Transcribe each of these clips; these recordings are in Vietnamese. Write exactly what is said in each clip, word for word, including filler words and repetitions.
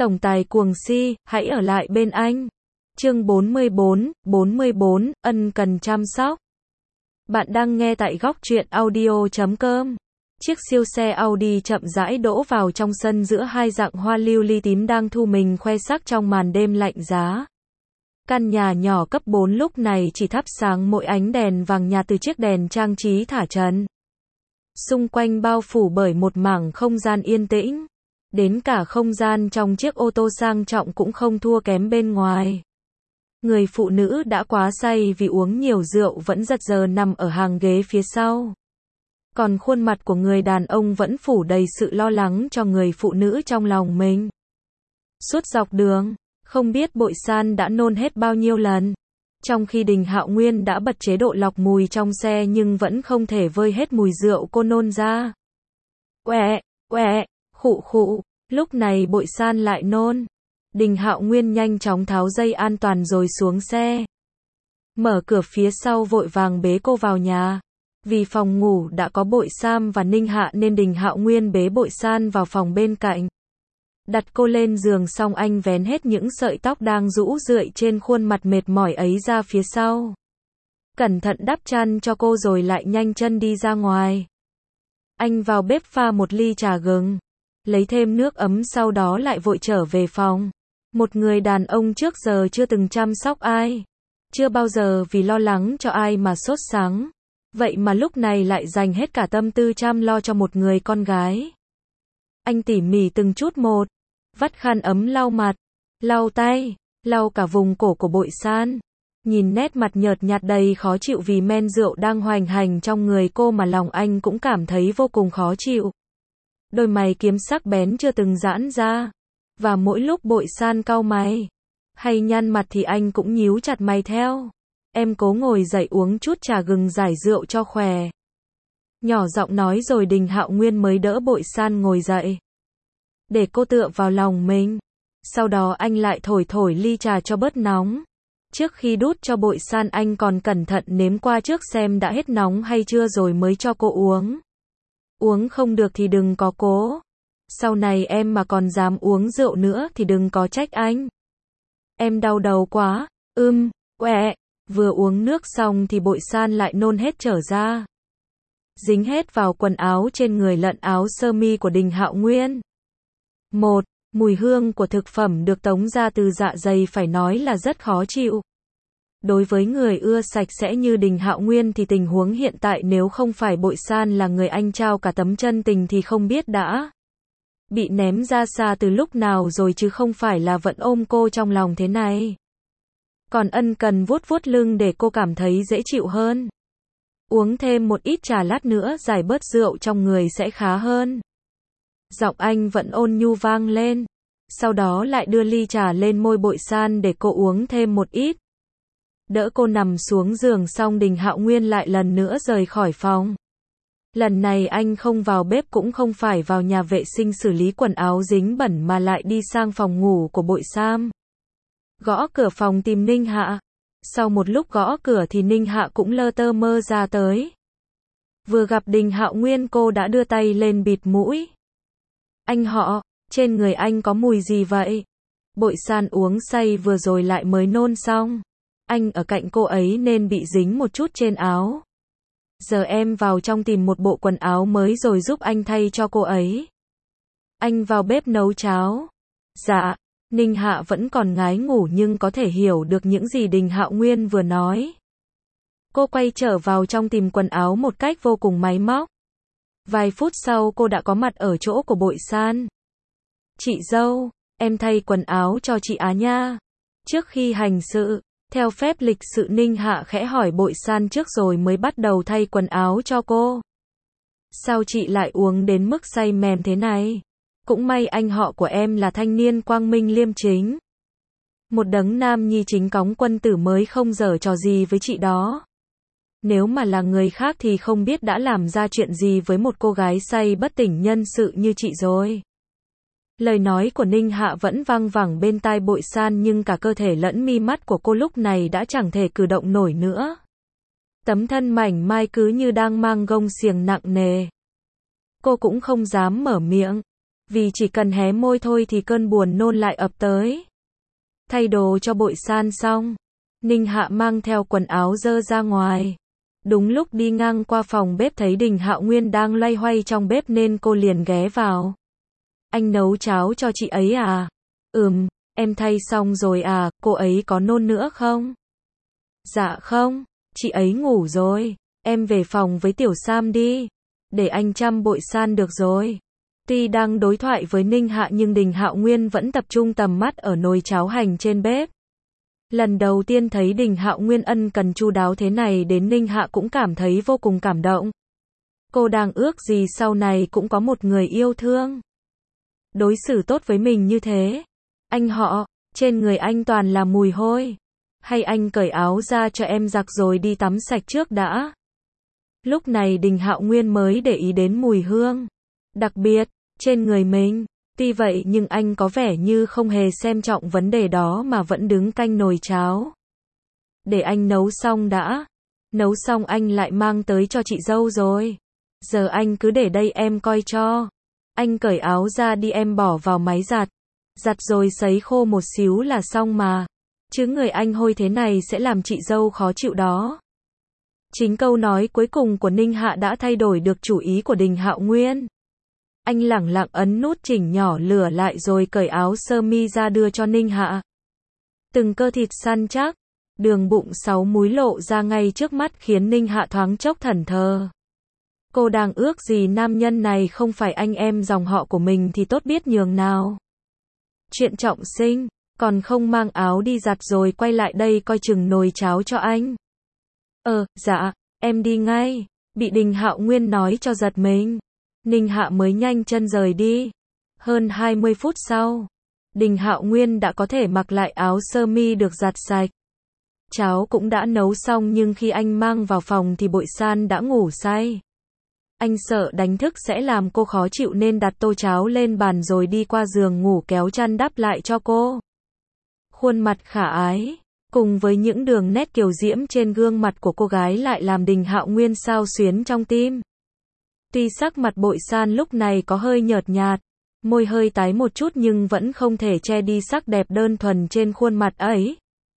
Tổng tài cuồng si, hãy ở lại bên anh. Chương bốn mươi bốn, bốn mươi bốn, ân cần chăm sóc. Bạn đang nghe tại góc truyện audio chấm com. Chiếc siêu xe Audi chậm rãi đỗ vào trong sân giữa hai dạng hoa lưu ly tím đang thu mình khoe sắc trong màn đêm lạnh giá. Căn nhà nhỏ cấp bốn lúc này chỉ thắp sáng mỗi ánh đèn vàng nhạt từ chiếc đèn trang trí thả trần. Xung quanh bao phủ bởi một mảng không gian yên tĩnh. Đến cả không gian trong chiếc ô tô sang trọng cũng không thua kém bên ngoài. Người phụ nữ đã quá say vì uống nhiều rượu vẫn giật giờ nằm ở hàng ghế phía sau. Còn khuôn mặt của người đàn ông vẫn phủ đầy sự lo lắng cho người phụ nữ trong lòng mình. Suốt dọc đường, không biết Bội San đã nôn hết bao nhiêu lần. Trong khi Đình Hạo Nguyên đã bật chế độ lọc mùi trong xe nhưng vẫn không thể vơi hết mùi rượu cô nôn ra. Quẹ, quẹ, khụ khụ, lúc này Bội San lại nôn. Đình Hạo Nguyên nhanh chóng tháo dây an toàn rồi xuống xe. Mở cửa phía sau vội vàng bế cô vào nhà. Vì phòng ngủ đã có Bội Sam và Ninh Hạ nên Đình Hạo Nguyên bế Bội San vào phòng bên cạnh. Đặt cô lên giường xong anh vén hết những sợi tóc đang rũ rượi trên khuôn mặt mệt mỏi ấy ra phía sau. Cẩn thận đắp chăn cho cô rồi lại nhanh chân đi ra ngoài. Anh vào bếp pha một ly trà gừng, lấy thêm nước ấm sau đó lại vội trở về phòng. Một người đàn ông trước giờ chưa từng chăm sóc ai, chưa bao giờ vì lo lắng cho ai mà sốt sắng. Vậy mà lúc này lại dành hết cả tâm tư chăm lo cho một người con gái. Anh tỉ mỉ từng chút một, vắt khăn ấm lau mặt, lau tay, lau cả vùng cổ của Bội San. Nhìn nét mặt nhợt nhạt đầy khó chịu vì men rượu đang hoành hành trong người cô mà lòng anh cũng cảm thấy vô cùng khó chịu. Đôi mày kiếm sắc bén chưa từng giãn ra. Và mỗi lúc Bội San cau mày hay nhăn mặt thì anh cũng nhíu chặt mày theo. Em cố ngồi dậy uống chút trà gừng giải rượu cho khỏe. Nhỏ giọng nói rồi Đình Hạo Nguyên mới đỡ Bội San ngồi dậy, để cô tựa vào lòng mình. Sau đó anh lại thổi thổi ly trà cho bớt nóng. Trước khi đút cho Bội San anh còn cẩn thận nếm qua trước xem đã hết nóng hay chưa rồi mới cho cô uống. Uống không được thì đừng có cố. Sau này em mà còn dám uống rượu nữa thì đừng có trách anh. Em đau đầu quá. Ưm, quẹ. Vừa uống nước xong thì Bội San lại nôn hết trở ra. Dính hết vào quần áo trên người lẫn áo sơ mi của Đình Hạo Nguyên. Một, mùi hương của thực phẩm được tống ra từ dạ dày phải nói là rất khó chịu. Đối với người ưa sạch sẽ như Đình Hạo Nguyên thì tình huống hiện tại nếu không phải Bội San là người anh trao cả tấm chân tình thì không biết đã bị ném ra xa từ lúc nào rồi chứ không phải là vẫn ôm cô trong lòng thế này. Còn ân cần vuốt vuốt lưng để cô cảm thấy dễ chịu hơn. Uống thêm một ít trà lát nữa giải bớt rượu trong người sẽ khá hơn. Giọng anh vẫn ôn nhu vang lên. Sau đó lại đưa ly trà lên môi Bội San để cô uống thêm một ít. Đỡ cô nằm xuống giường xong Đình Hạo Nguyên lại lần nữa rời khỏi phòng. Lần này anh không vào bếp cũng không phải vào nhà vệ sinh xử lý quần áo dính bẩn mà lại đi sang phòng ngủ của Bội Sam. Gõ cửa phòng tìm Ninh Hạ. Sau một lúc gõ cửa thì Ninh Hạ cũng lơ tơ mơ ra tới. Vừa gặp Đình Hạo Nguyên cô đã đưa tay lên bịt mũi. Anh họ, trên người anh có mùi gì vậy? Bội San uống say vừa rồi lại mới nôn xong. Anh ở cạnh cô ấy nên bị dính một chút trên áo. Giờ em vào trong tìm một bộ quần áo mới rồi giúp anh thay cho cô ấy. Anh vào bếp nấu cháo. Dạ. Ninh Hạ vẫn còn ngái ngủ nhưng có thể hiểu được những gì Đình Hạo Nguyên vừa nói. Cô quay trở vào trong tìm quần áo một cách vô cùng máy móc. Vài phút sau cô đã có mặt ở chỗ của Bội San. Chị dâu, em thay quần áo cho chị Á nha. Trước khi hành sự, theo phép lịch sự Ninh Hạ khẽ hỏi Bội San trước rồi mới bắt đầu thay quần áo cho cô. Sao chị lại uống đến mức say mềm thế này? Cũng may anh họ của em là thanh niên quang minh liêm chính. Một đấng nam nhi chính cống quân tử mới không giở trò gì với chị đó. Nếu mà là người khác thì không biết đã làm ra chuyện gì với một cô gái say bất tỉnh nhân sự như chị rồi. Lời nói của Ninh Hạ vẫn vang vẳng bên tai Bội San nhưng cả cơ thể lẫn mi mắt của cô lúc này đã chẳng thể cử động nổi nữa. Tấm thân mảnh mai cứ như đang mang gông xiềng nặng nề. Cô cũng không dám mở miệng. Vì chỉ cần hé môi thôi thì cơn buồn nôn lại ập tới. Thay đồ cho Bội San xong, Ninh Hạ mang theo quần áo dơ ra ngoài. Đúng lúc đi ngang qua phòng bếp thấy Đình Hạo Nguyên đang loay hoay trong bếp nên cô liền ghé vào. Anh nấu cháo cho chị ấy à? Ừm, em thay xong rồi à, cô ấy có nôn nữa không? Dạ không, chị ấy ngủ rồi, em về phòng với Tiểu Sam đi, để anh chăm Bội San được rồi. Tuy đang đối thoại với Ninh Hạ nhưng Đình Hạo Nguyên vẫn tập trung tầm mắt ở nồi cháo hành trên bếp. Lần đầu tiên thấy Đình Hạo Nguyên ân cần chu đáo thế này đến Ninh Hạ cũng cảm thấy vô cùng cảm động. Cô đang ước gì sau này cũng có một người yêu thương, đối xử tốt với mình như thế. Anh họ, trên người anh toàn là mùi hôi. Hay anh cởi áo ra cho em giặt rồi đi tắm sạch trước đã. Lúc này Đình Hạo Nguyên mới để ý đến mùi hương đặc biệt trên người mình. Tuy vậy nhưng anh có vẻ như không hề xem trọng vấn đề đó mà vẫn đứng canh nồi cháo. Để anh nấu xong đã. Nấu xong anh lại mang tới cho chị dâu rồi. Giờ anh cứ để đây em coi cho. Anh cởi áo ra đi, em bỏ vào máy giặt. Giặt rồi sấy khô một xíu là xong mà. Chứ người anh hôi thế này sẽ làm chị dâu khó chịu đó. Chính câu nói cuối cùng của Ninh Hạ đã thay đổi được chủ ý của Đình Hạo Nguyên. Anh lẳng lặng ấn nút chỉnh nhỏ lửa lại rồi cởi áo sơ mi ra đưa cho Ninh Hạ. Từng cơ thịt săn chắc, đường bụng sáu múi lộ ra ngay trước mắt khiến Ninh Hạ thoáng chốc thẫn thờ. Cô đang ước gì nam nhân này không phải anh em dòng họ của mình thì tốt biết nhường nào. Chuyện trọng sinh, còn không mang áo đi giặt rồi quay lại đây coi chừng nồi cháo cho anh. Ờ, dạ, em đi ngay, bị Đình Hạo Nguyên nói cho giật mình. Ninh Hạ mới nhanh chân rời đi. Hơn hai mươi phút sau, Đình Hạo Nguyên đã có thể mặc lại áo sơ mi được giặt sạch. Cháo cũng đã nấu xong nhưng khi anh mang vào phòng thì Bội San đã ngủ say. Anh sợ đánh thức sẽ làm cô khó chịu nên đặt tô cháo lên bàn rồi đi qua giường ngủ kéo chăn đắp lại cho cô. Khuôn mặt khả ái, cùng với những đường nét kiều diễm trên gương mặt của cô gái lại làm Đình Hạo Nguyên xao xuyến trong tim. Tuy sắc mặt Bội San lúc này có hơi nhợt nhạt, môi hơi tái một chút nhưng vẫn không thể che đi sắc đẹp đơn thuần trên khuôn mặt ấy.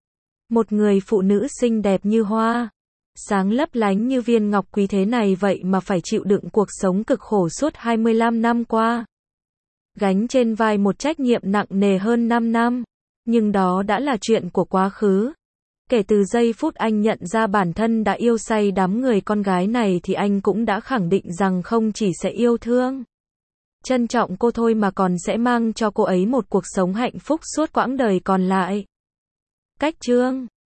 Một người phụ nữ xinh đẹp như hoa, sáng lấp lánh như viên ngọc quý thế này vậy mà phải chịu đựng cuộc sống cực khổ suốt hai mươi lăm năm qua. Gánh trên vai một trách nhiệm nặng nề hơn năm năm, nhưng đó đã là chuyện của quá khứ. Kể từ giây phút anh nhận ra bản thân đã yêu say đắm người con gái này thì anh cũng đã khẳng định rằng không chỉ sẽ yêu thương, trân trọng cô thôi mà còn sẽ mang cho cô ấy một cuộc sống hạnh phúc suốt quãng đời còn lại. Cách chương